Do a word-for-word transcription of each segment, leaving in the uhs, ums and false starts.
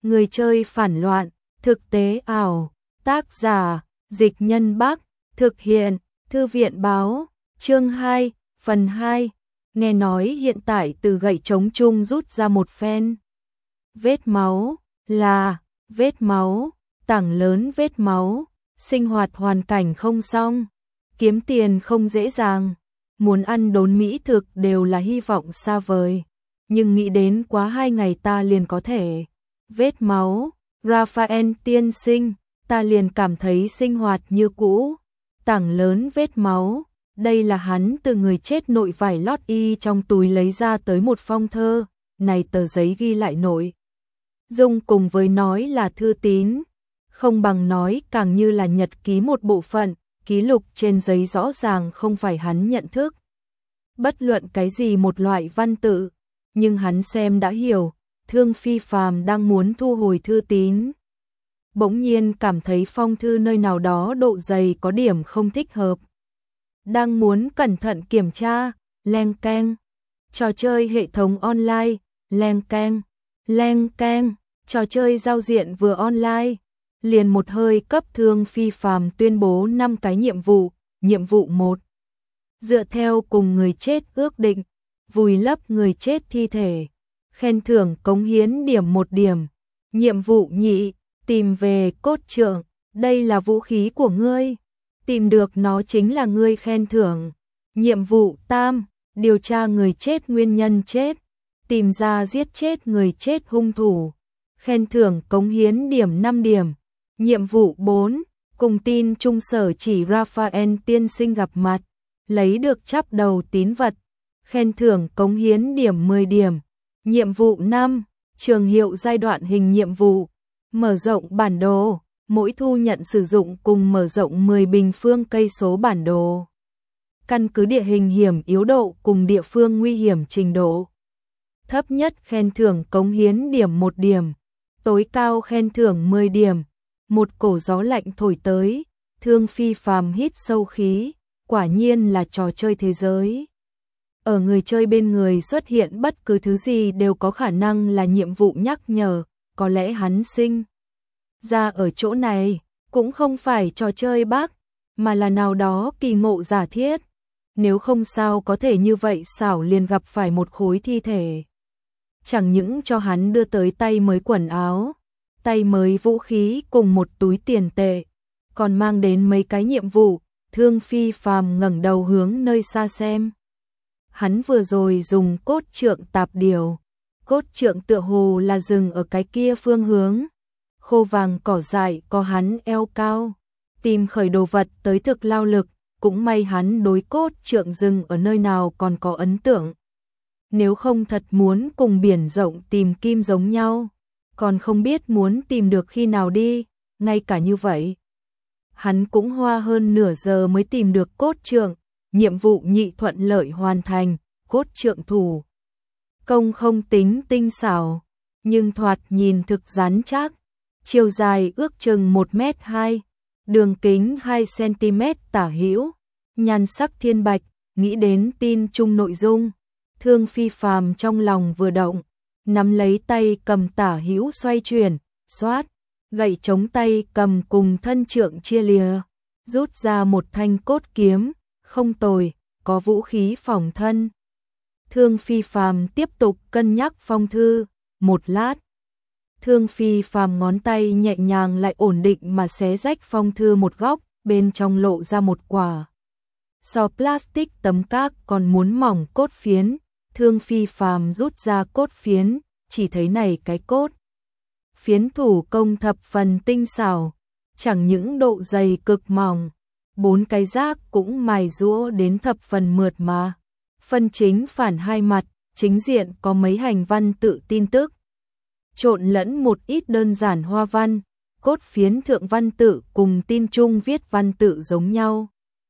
Người chơi phản loạn, thực tế ảo, tác giả, Dịch Nhân Bắc, thực hiện, Thư viện báo, chương hai, phần hai. Nghe nói hiện tại từ gậy chống chung rút ra một phen. Vết máu, là, vết máu, tảng lớn vết máu, sinh hoạt hoàn cảnh không xong, kiếm tiền không dễ dàng, muốn ăn đốn mỹ thực đều là hy vọng xa vời, nhưng nghĩ đến quá hai ngày ta liền có thể. Vết máu, Raphael tiên sinh, ta liền cảm thấy sinh hoạt như cũ. Tảng lớn vết máu, đây là hắn từ người chết nội vải lót y trong túi lấy ra tới một phong thơ, này tờ giấy ghi lại nội dung cùng với nói là thư tín, không bằng nói càng như là nhật ký một bộ phận, ký lục trên giấy rõ ràng không phải hắn nhận thức bất luận cái gì một loại văn tự, nhưng hắn xem đã hiểu, Thương Phi Phàm đang muốn thu hồi thư tín. Bỗng nhiên cảm thấy phong thư nơi nào đó độ dày có điểm không thích hợp. Đang muốn cẩn thận kiểm tra, leng keng, trò chơi hệ thống online, leng keng, leng keng, trò chơi giao diện vừa online, liền một hơi cấp Thương Phi Phàm tuyên bố năm cái nhiệm vụ. Nhiệm vụ một, dựa theo cùng người chết ước định, vùi lấp người chết thi thể, khen thưởng cống hiến điểm một điểm. Nhiệm vụ nhị, tìm về cốt trượng, đây là vũ khí của ngươi, tìm được nó chính là ngươi khen thưởng. Nhiệm vụ tam, điều tra người chết nguyên nhân chết, tìm ra giết chết người chết hung thủ, khen thưởng cống hiến điểm năm điểm. Nhiệm vụ bốn, cùng tin trung sở chỉ Raphael tiên sinh gặp mặt, lấy được chắp đầu tín vật, khen thưởng cống hiến điểm mười điểm. Nhiệm vụ năm, trường hiệu giai đoạn hình nhiệm vụ, mở rộng bản đồ, mỗi thu nhận sử dụng cùng mở rộng mười bình phương cây số bản đồ. Căn cứ địa hình hiểm yếu độ cùng địa phương nguy hiểm trình độ. Thấp nhất khen thưởng cống hiến điểm một điểm, tối cao khen thưởng mười điểm. Một cổ gió lạnh thổi tới, Thương Phi Phàm hít sâu khí, quả nhiên là trò chơi thế giới. Ở người chơi bên người xuất hiện bất cứ thứ gì đều có khả năng là nhiệm vụ nhắc nhở, có lẽ hắn sinh ra ở chỗ này, cũng không phải trò chơi bác, mà là nào đó kỳ ngộ giả thiết. Nếu không sao có thể như vậy xảo liền gặp phải một khối thi thể. Chẳng những cho hắn đưa tới tay mới quần áo, tay mới vũ khí cùng một túi tiền tệ, còn mang đến mấy cái nhiệm vụ. Thương Phi Phàm ngẩng đầu hướng nơi xa xem. Hắn vừa rồi dùng cốt trượng tạp điều, cốt trượng tựa hồ là dừng ở cái kia phương hướng. Khô vàng cỏ dại có hắn eo cao, tìm khởi đồ vật tới thực lao lực, cũng may hắn đối cốt trượng dừng ở nơi nào còn có ấn tượng. Nếu không thật muốn cùng biển rộng tìm kim giống nhau, còn không biết muốn tìm được khi nào đi, ngay cả như vậy. Hắn cũng hoa hơn nửa giờ mới tìm được cốt trượng, nhiệm vụ nhị thuận lợi hoàn thành, cốt trượng thủ công không tính tinh xảo, nhưng thoạt nhìn thực rắn chắc, chiều dài ước chừng một mét hai, đường kính hai xăng-ti-mét tả hữu, nhan sắc thiên bạch, nghĩ đến tin chung nội dung, Thương Phi Phàm trong lòng vừa động, nắm lấy tay cầm tả hữu xoay chuyển, xoát, gậy chống tay cầm cùng thân trượng chia lìa, rút ra một thanh cốt kiếm, không tồi, có vũ khí phòng thân. Thương Phi Phàm tiếp tục cân nhắc phong thư, một lát. Thương Phi Phàm ngón tay nhẹ nhàng lại ổn định mà xé rách phong thư một góc, bên trong lộ ra một quả. So plastic tấm các còn muốn mỏng cốt phiến, Thương Phi Phàm rút ra cốt phiến, chỉ thấy này cái cốt phiến thủ công thập phần tinh xảo, chẳng những độ dày cực mỏng, bốn cái rác cũng mài giũa đến thập phần mượt mà. Phân chính phản hai mặt, chính diện có mấy hành văn tự tin tức, trộn lẫn một ít đơn giản hoa văn, cốt phiến thượng văn tự cùng tin chung viết văn tự giống nhau.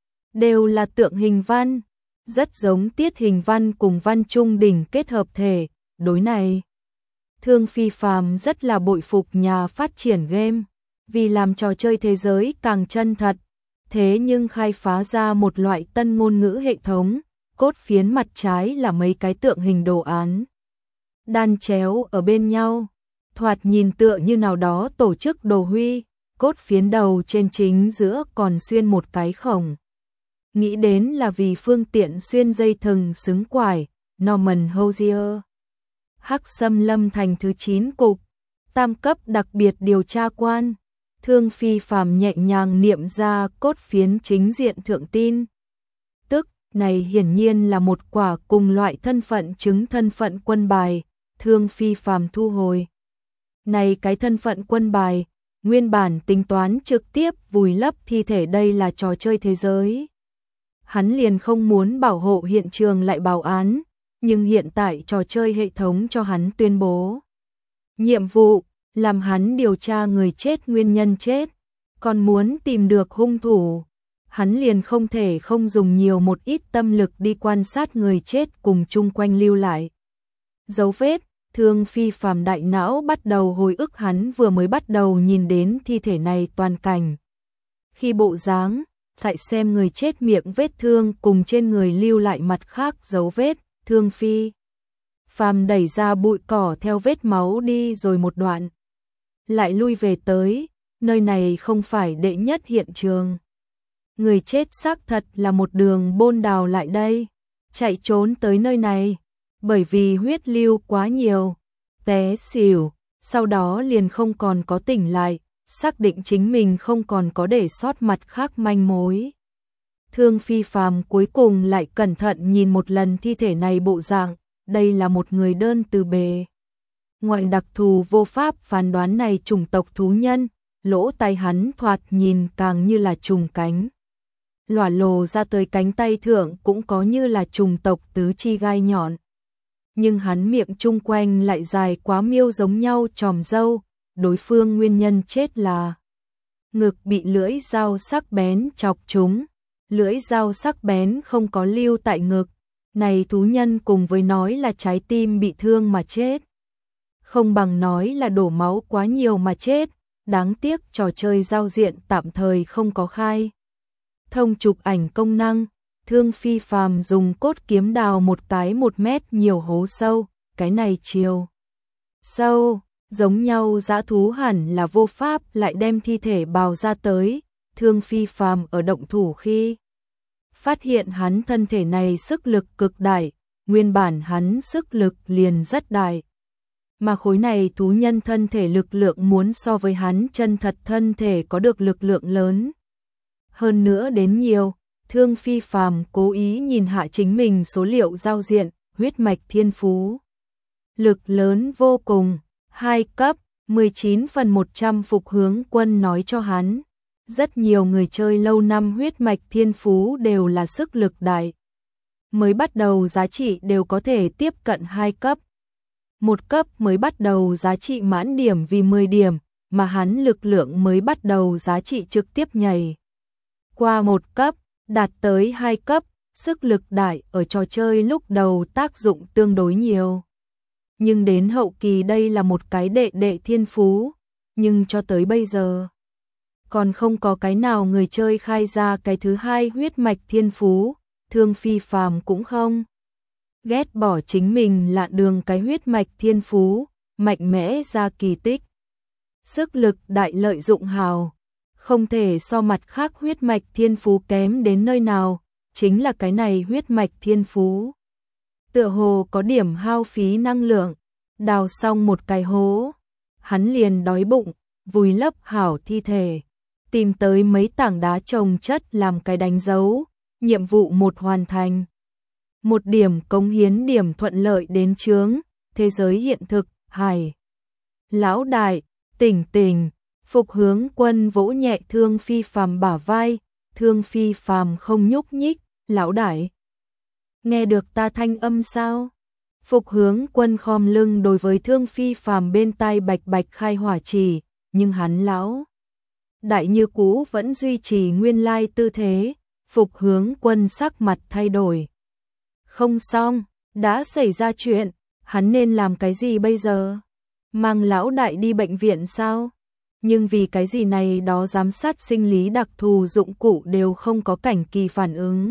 Đều là tượng hình văn, rất giống tiết hình văn cùng văn trung đỉnh kết hợp thể, đối này. Thương Phi Phàm rất là bội phục nhà phát triển game, vì làm trò chơi thế giới càng chân thật, thế nhưng khai phá ra một loại tân ngôn ngữ hệ thống, cốt phiến mặt trái là mấy cái tượng hình đồ án đan chéo ở bên nhau, thoạt nhìn tựa như nào đó tổ chức đồ huy, cốt phiến đầu trên chính giữa còn xuyên một cái khổng. Nghĩ đến là vì phương tiện xuyên dây thừng xứng quải, Norman Hosier. Hắc Xâm Lâm thành thứ chín cục, tam cấp đặc biệt điều tra quan. Thương Phi Phàm nhẹ nhàng niệm ra cốt phiến chính diện thượng tin. Tức, này hiển nhiên là một quả cùng loại thân phận chứng thân phận quân bài, Thương Phi Phàm thu hồi. Này cái thân phận quân bài, nguyên bản tính toán trực tiếp vùi lấp thi thể, đây là trò chơi thế giới. Hắn liền không muốn bảo hộ hiện trường lại báo án, nhưng hiện tại trò chơi hệ thống cho hắn tuyên bố. Nhiệm vụ, làm hắn điều tra người chết nguyên nhân chết, còn muốn tìm được hung thủ. Hắn liền không thể không dùng nhiều một ít tâm lực đi quan sát người chết cùng chung quanh lưu lại dấu vết. Thương Phi Phàm đại não bắt đầu hồi ức hắn vừa mới bắt đầu nhìn đến thi thể này toàn cảnh. Khi bộ dáng, lại xem người chết miệng vết thương cùng trên người lưu lại mặt khác dấu vết. Thương Phi Phàm đẩy ra bụi cỏ theo vết máu đi rồi một đoạn, lại lui về tới, nơi này không phải đệ nhất hiện trường. Người chết xác thật là một đường bôn đào lại đây, chạy trốn tới nơi này, bởi vì huyết lưu quá nhiều, té xỉu, sau đó liền không còn có tỉnh lại, xác định chính mình không còn có để sót mặt khác manh mối. Thương Phi Phàm cuối cùng lại cẩn thận nhìn một lần thi thể này bộ dạng, đây là một người đơn từ bề ngoại đặc thù vô pháp phán đoán này chủng tộc thú nhân, lỗ tai hắn thoạt nhìn càng như là trùng cánh. Lòa lồ ra tới cánh tay thượng cũng có như là trùng tộc tứ chi gai nhọn. Nhưng hắn miệng chung quanh lại dài quá miêu giống nhau tròm râu, đối phương nguyên nhân chết là ngực bị lưỡi dao sắc bén chọc trúng. Lưỡi dao sắc bén không có lưu tại ngực, này thú nhân cùng với nói là trái tim bị thương mà chết. Không bằng nói là đổ máu quá nhiều mà chết, đáng tiếc trò chơi giao diện tạm thời không có khai thông chụp ảnh công năng. Thương Phi Phàm dùng cốt kiếm đào một cái một mét nhiều hố sâu, cái này chiều sâu, giống nhau dã thú hẳn là vô pháp lại đem thi thể bào ra tới. Thương Phi Phàm ở động thủ khi phát hiện hắn thân thể này sức lực cực đại, nguyên bản hắn sức lực liền rất đại. Mà khối này thú nhân thân thể lực lượng muốn so với hắn chân thật thân thể có được lực lượng lớn hơn nữa đến nhiều. Thương Phi Phàm cố ý nhìn hạ chính mình số liệu giao diện, huyết mạch thiên phú. Lực lớn vô cùng, hai cấp, mười chín phần một trăm Phục Hướng Quân nói cho hắn. Rất nhiều người chơi lâu năm huyết mạch thiên phú đều là sức lực đại. Mới bắt đầu giá trị đều có thể tiếp cận hai cấp. Một cấp mới bắt đầu giá trị mãn điểm vì mười điểm, mà hắn lực lượng mới bắt đầu giá trị trực tiếp nhảy qua một cấp, đạt tới hai cấp, sức lực đại ở trò chơi lúc đầu tác dụng tương đối nhiều. Nhưng đến hậu kỳ đây là một cái đệ đệ thiên phú, nhưng cho tới bây giờ còn không có cái nào người chơi khai ra cái thứ hai huyết mạch thiên phú. Thương Phi Phàm cũng không ghét bỏ chính mình lạ đường cái huyết mạch thiên phú, mạnh mẽ ra kỳ tích. Sức lực đại lợi dụng hào, không thể so mặt khác huyết mạch thiên phú kém đến nơi nào, chính là cái này huyết mạch thiên phú. Tựa hồ có điểm hao phí năng lượng, đào xong một cái hố, hắn liền đói bụng, vùi lấp hảo thi thể, tìm tới mấy tảng đá chồng chất làm cái đánh dấu, nhiệm vụ một hoàn thành. Một điểm cống hiến điểm thuận lợi đến chướng, thế giới hiện thực, hài. Lão đại, tỉnh tỉnh, Phục Hướng Quân vỗ nhẹ Thương Phi Phàm bả vai, Thương Phi Phàm không nhúc nhích, lão đại. Nghe được ta thanh âm sao? Phục Hướng Quân khom lưng đối với Thương Phi Phàm bên tai bạch bạch khai hỏa chỉ, nhưng hắn lão đại như cũ vẫn duy trì nguyên lai tư thế. Phục Hướng Quân sắc mặt thay đổi. Không xong, đã xảy ra chuyện, hắn nên làm cái gì bây giờ? Mang lão đại đi bệnh viện sao? Nhưng vì cái gì này đó giám sát sinh lý đặc thù dụng cụ đều không có cảnh kỳ phản ứng.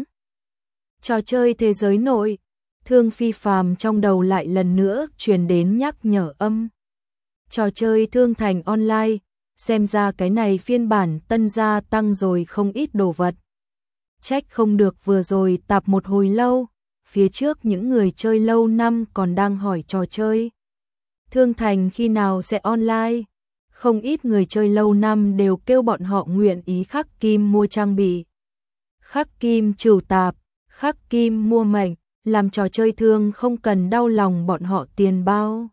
Trò chơi thế giới nội, Thương Phi Phàm trong đầu lại lần nữa truyền đến nhắc nhở âm. Trò chơi Thương Thành Online, xem ra cái này phiên bản tân gia tăng rồi không ít đồ vật. Trách không được vừa rồi tạp một hồi lâu, phía trước những người chơi lâu năm còn đang hỏi trò chơi Thương Thành khi nào sẽ online. Không ít người chơi lâu năm đều kêu bọn họ nguyện ý khắc kim mua trang bị. Khắc kim trừ tạp, khắc kim mua mệnh, làm trò chơi thương không cần đau lòng bọn họ tiền bao.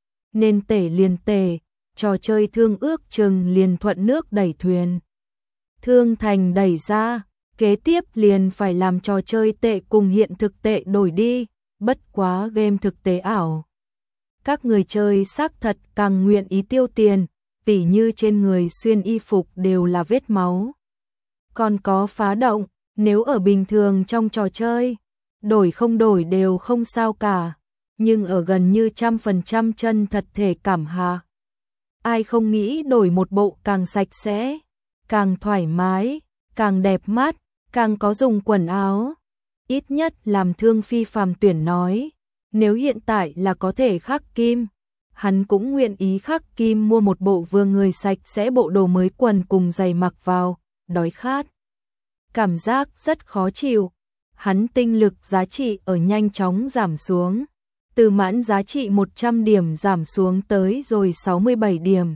Nên tể liền tể, trò chơi thương ước chừng liền thuận nước đẩy thuyền. Thương Thành đẩy ra, kế tiếp liền phải làm trò chơi tệ cùng hiện thực tệ đổi đi, bất quá game thực tế ảo. Các người chơi xác thật càng nguyện ý tiêu tiền, tỉ như trên người xuyên y phục đều là vết máu. Còn có phá động, nếu ở bình thường trong trò chơi, đổi không đổi đều không sao cả, nhưng ở gần như trăm phần trăm chân thật thể cảm hạ. Ai không nghĩ đổi một bộ càng sạch sẽ, càng thoải mái, càng đẹp mắt, càng có dùng quần áo. Ít nhất làm Thương Phi Phàm tuyển nói, nếu hiện tại là có thể khắc kim, hắn cũng nguyện ý khắc kim mua một bộ vừa người sạch sẽ bộ đồ mới quần cùng giày mặc vào, đói khát. Cảm giác rất khó chịu, hắn tinh lực giá trị ở nhanh chóng giảm xuống, từ mãn giá trị một trăm điểm giảm xuống tới rồi sáu mươi bảy điểm.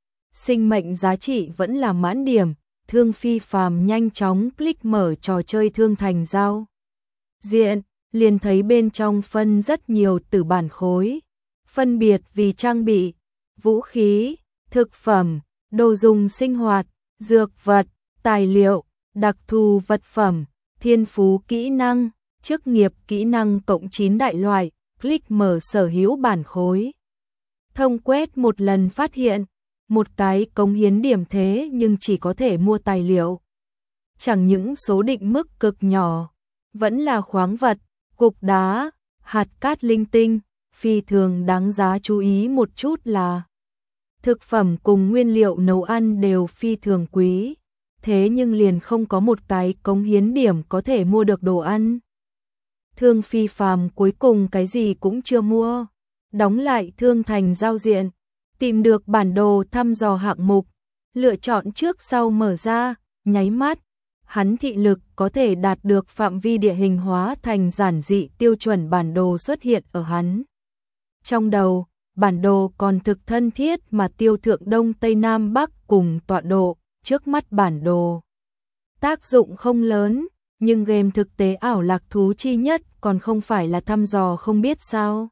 Sinh mệnh giá trị vẫn là mãn điểm, Thương Phi Phàm nhanh chóng click mở trò chơi Thương Thành giao diện, liền thấy bên trong phân rất nhiều tử bản khối, phân biệt vì trang bị, vũ khí, thực phẩm, đồ dùng sinh hoạt, dược vật, tài liệu, đặc thù vật phẩm, thiên phú kỹ năng, chức nghiệp kỹ năng cộng chín đại loại, click mở sở hữu bản khối. Thông quét một lần phát hiện, một cái cống hiến điểm thế nhưng chỉ có thể mua tài liệu. Chẳng những số định mức cực nhỏ, vẫn là khoáng vật, cục đá, hạt cát linh tinh, phi thường đáng giá chú ý một chút là thực phẩm cùng nguyên liệu nấu ăn đều phi thường quý, thế nhưng liền không có một cái cống hiến điểm có thể mua được đồ ăn. Thương Phi Phàm cuối cùng cái gì cũng chưa mua, đóng lại Thương Thành giao diện, tìm được bản đồ thăm dò hạng mục, lựa chọn trước sau mở ra, nháy mắt, hắn thị lực có thể đạt được phạm vi địa hình hóa thành giản dị tiêu chuẩn bản đồ xuất hiện ở hắn. Trong đầu, bản đồ còn thực thân thiết mà tiêu thượng đông tây nam bắc cùng tọa độ, trước mắt bản đồ. Tác dụng không lớn, nhưng game thực tế ảo lạc thú chi nhất còn không phải là thăm dò không biết sao.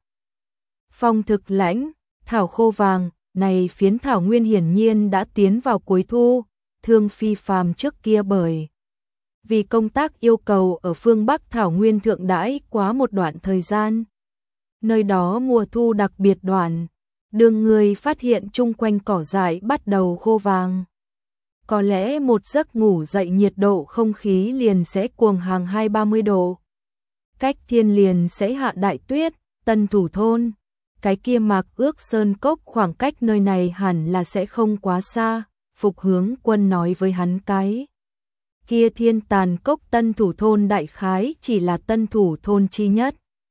Phong thực lãnh, thảo khô vàng, này phiến thảo nguyên hiển nhiên đã tiến vào cuối thu, Thương Phi Phàm trước kia bởi vì công tác yêu cầu ở phương Bắc thảo nguyên thượng đãi quá một đoạn thời gian. Nơi đó mùa thu đặc biệt đoạn, đường người phát hiện chung quanh cỏ dại bắt đầu khô vàng. Có lẽ một giấc ngủ dậy nhiệt độ không khí liền sẽ cuồng hàng hai ba mươi độ. Cách thiên liền sẽ hạ đại tuyết, Tân Thủ thôn. Cái kia Mạc Ước Sơn Cốc khoảng cách nơi này hẳn là sẽ không quá xa, Phục Hướng Quân nói với hắn cái. Kia Thiên Tàn Cốc Tân Thủ thôn đại khái chỉ là Tân Thủ thôn chi nhất.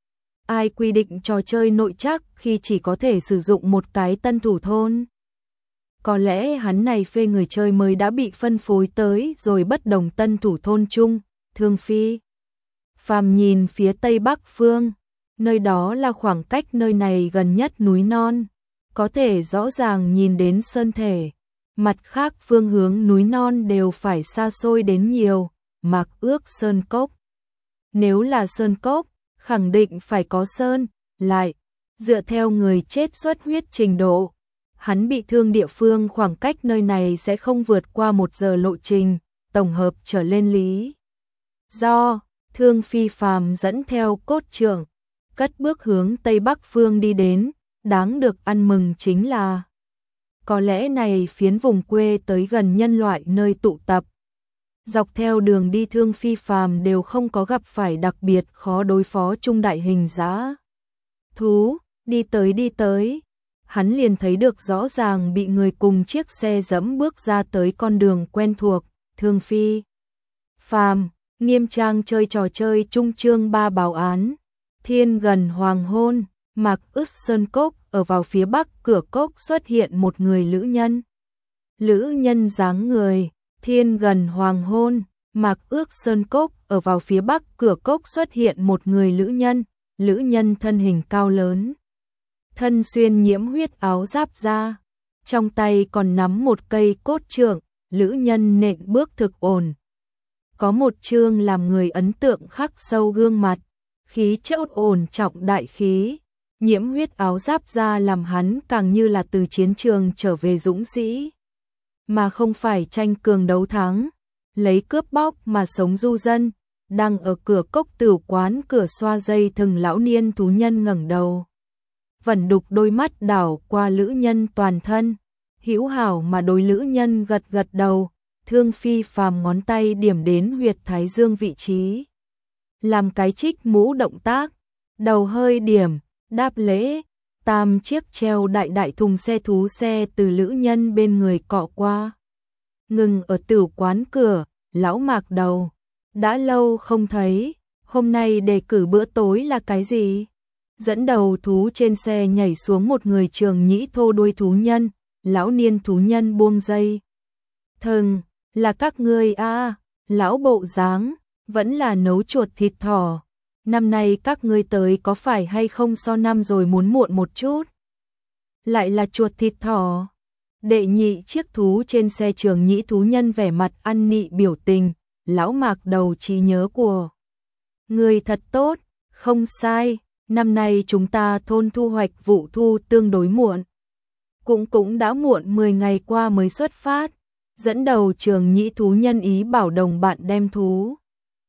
Ai quy định trò chơi nội trắc khi chỉ có thể sử dụng một cái Tân Thủ thôn? Có lẽ hắn này phê người chơi mới đã bị phân phối tới rồi bất đồng Tân Thủ thôn chung, Thương Phi Phàm nhìn phía tây bắc phương, nơi đó là khoảng cách nơi này gần nhất núi non, có thể rõ ràng nhìn đến sơn thể, mặt khác phương hướng núi non đều phải xa xôi đến nhiều, Mạc Ước Sơn Cốc. Nếu là sơn cốc, khẳng định phải có sơn, lại, dựa theo người chết xuất huyết trình độ, hắn bị thương địa phương khoảng cách nơi này sẽ không vượt qua một giờ lộ trình, tổng hợp trở lên lý. Do, Thương Phi Phàm dẫn theo cốt trượng, cất bước hướng Tây Bắc phương đi đến, đáng được ăn mừng chính là có lẽ này phiến vùng quê tới gần nhân loại nơi tụ tập. Dọc theo đường đi Thương Phi Phàm đều không có gặp phải đặc biệt khó đối phó trung đại hình dã thú, đi tới đi tới, hắn liền thấy được rõ ràng bị người cùng chiếc xe dẫm bước ra tới con đường quen thuộc, Thương Phi Phàm, nghiêm trang chơi trò chơi trung chương ba báo án, thiên gần hoàng hôn, Mạc Ước Sơn Cốc, ở vào phía bắc cửa cốc xuất hiện một người lữ nhân. Lữ nhân dáng người, thiên gần hoàng hôn. Mạc Ước Sơn Cốc, ở vào phía bắc cửa cốc xuất hiện một người lữ nhân, lữ nhân thân hình cao lớn. Thân xuyên nhiễm huyết áo giáp da, trong tay còn nắm một cây cốt trượng, lữ nhân nện bước thực ổn. Có một chương làm người ấn tượng khắc sâu gương mặt, khí chất ổn trọng đại khí, nhiễm huyết áo giáp da làm hắn càng như là từ chiến trường trở về dũng sĩ, mà không phải tranh cường đấu thắng, lấy cướp bóc mà sống du dân. Đang ở cửa cốc tửu quán cửa xoa dây thừng lão niên thú nhân ngẩng đầu, vẩn đục đôi mắt đảo qua lữ nhân toàn thân, hữu hảo mà đối lữ nhân gật gật đầu, Thương Phi Phàm ngón tay điểm đến huyệt thái dương vị trí, làm cái trích mũ động tác, đầu hơi điểm, đáp lễ. Tam chiếc treo đại đại thùng xe thú xe từ lữ nhân bên người cọ qua, ngừng ở tửu quán cửa. Lão Mạc đầu, đã lâu không thấy, hôm nay đề cử bữa tối là cái gì? Dẫn đầu thú trên xe nhảy xuống một người trường nhĩ thô đuôi thú nhân, lão niên thú nhân buông dây. Thừng, là các ngươi a à, lão bộ dáng, vẫn là nấu chuột thịt thỏ. Năm nay các ngươi tới có phải hay không so năm rồi muốn muộn một chút? Lại là chuột thịt thỏ. Đệ nhị chiếc thú trên xe trường nhĩ thú nhân vẻ mặt ăn nị biểu tình, lão Mạc đầu trí nhớ của người thật tốt, không sai, năm nay chúng ta thôn thu hoạch vụ thu tương đối muộn. Cũng cũng đã muộn mười ngày qua mới xuất phát, dẫn đầu trường nhĩ thú nhân ý bảo đồng bạn đem thú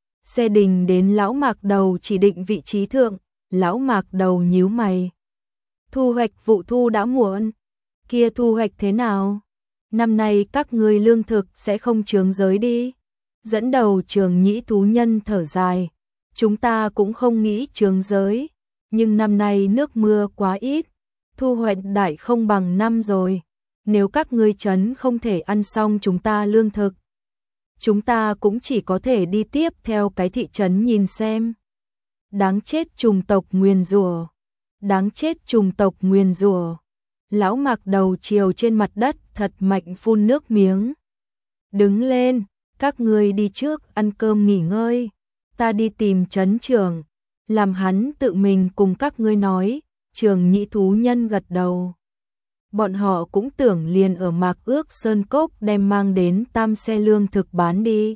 xe đình đến lão Mạc đầu chỉ định vị trí thượng, lão Mạc đầu nhíu mày. Thu hoạch vụ thu đã muộn, kia thu hoạch thế nào? Năm nay các ngươi lương thực sẽ không chướng giới đi. Dẫn đầu trường nhĩ thú nhân thở dài, chúng ta cũng không nghĩ chướng giới, nhưng năm nay nước mưa quá ít, thu hoạch đại không bằng năm rồi. Nếu các ngươi trấn không thể ăn xong chúng ta lương thực, chúng ta cũng chỉ có thể đi tiếp theo cái thị trấn nhìn xem. Đáng chết trùng tộc nguyền rủa, đáng chết trùng tộc nguyền rủa. Lão Mạc đầu chiều trên mặt đất thật mạnh phun nước miếng. Đứng lên, các ngươi đi trước ăn cơm nghỉ ngơi, ta đi tìm trấn trưởng, làm hắn tự mình cùng các ngươi nói. Trường nhĩ thú nhân gật đầu. Bọn họ cũng tưởng liền ở Mạc Ước Sơn Cốc đem mang đến tam xe lương thực bán đi.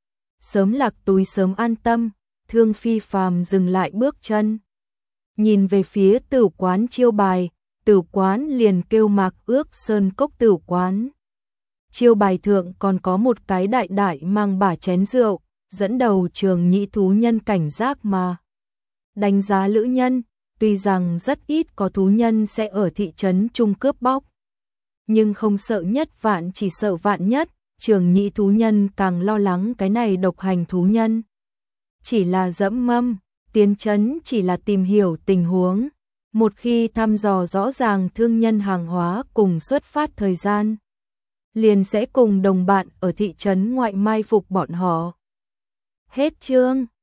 Sớm lạc túi sớm an tâm, Thương Phi Phàm dừng lại bước chân. Nhìn về phía tửu quán chiêu bài, tửu quán liền kêu Mạc Ước Sơn Cốc tửu quán. Chiêu bài thượng còn có một cái đại đại mang bả chén rượu, dẫn đầu trường nhĩ thú nhân cảnh giác mà. Đánh giá lữ nhân, tuy rằng rất ít có thú nhân sẽ ở thị trấn trung cướp bóc, nhưng không sợ nhất vạn chỉ sợ vạn nhất, trường nhĩ thú nhân càng lo lắng cái này độc hành thú nhân. Chỉ là dẫm mâm, tiến trấn chỉ là tìm hiểu tình huống, một khi thăm dò rõ ràng thương nhân hàng hóa cùng xuất phát thời gian, liền sẽ cùng đồng bạn ở thị trấn ngoại mai phục bọn họ. Hết chương.